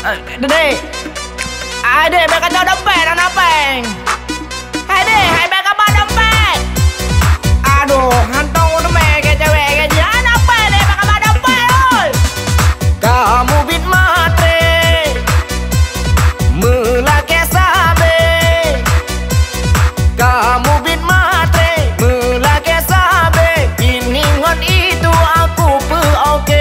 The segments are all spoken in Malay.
Dek, adik baik kata dompet dan napeng. Hai dek, hai baik kabar dompet. Aduh, hantong udah ke cewek ke dia. Napeng dek baik kabar dompet oi. Kamu bit matre, melake sabe. Kamu bit matre, melake sabe. Ini ngon itu aku pe oke.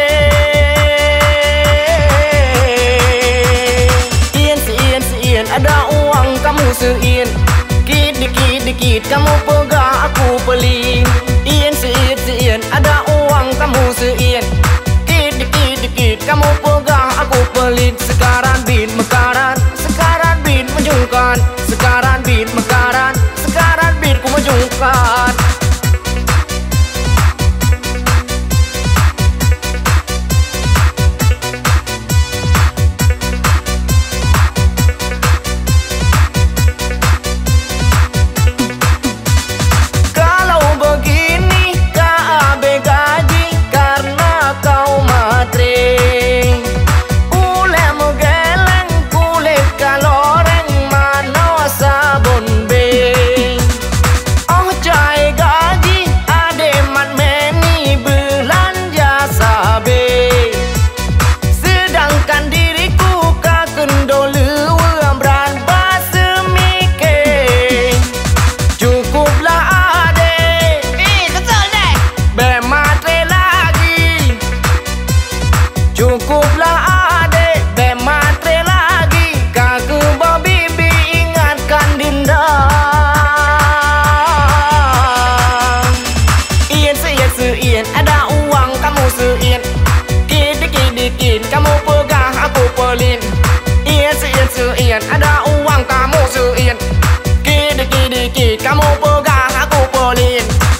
Ada uang kamu sein, dikit kamu pegang aku pelin. Sein, ada uang kamu sein, dikit kamu pegang aku pelin. Sekarang bin mekaran, sekarang bin menjungkan, sekarang bin mekaran, sekarang bin ku menjungkan. Cukuplah adek, be matre lagi. Kaku bawa bibi ingatkan dinda. Sein, ada uang kamu sein, dikit kamu pegang aku pelin. Sein, ada uang kamu sein, dikit kamu pegang aku pelin.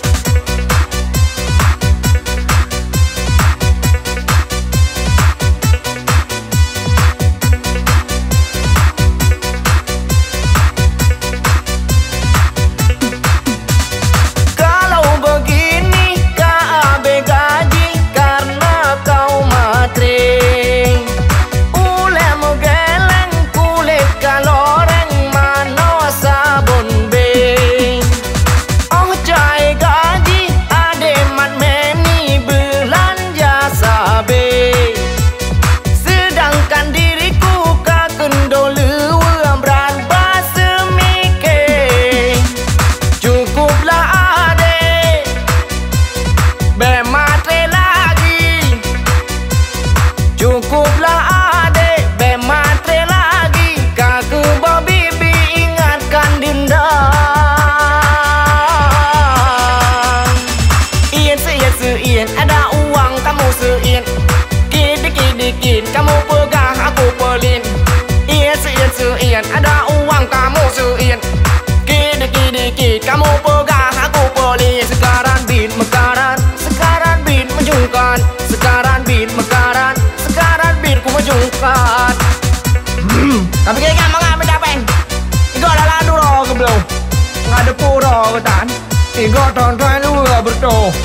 Cukuplah adek, be matre lagi. Kaku bawa bibi ingatkan dinda. Sein, ada uang kamu sein, dikit kamu pegang aku pelin. Sein, ada uang kamu sein, dikit kamu pegang aku pelin. Sekarang bin mekaran, sekarang bin menjungkan, sekarang bin mekaran, sekarang bin ku menjungkan. Tapi kaya nga mga medapeng, ikaw lalado ro ke belum? Ngada puro ke tan, ikaw tonton lu berto.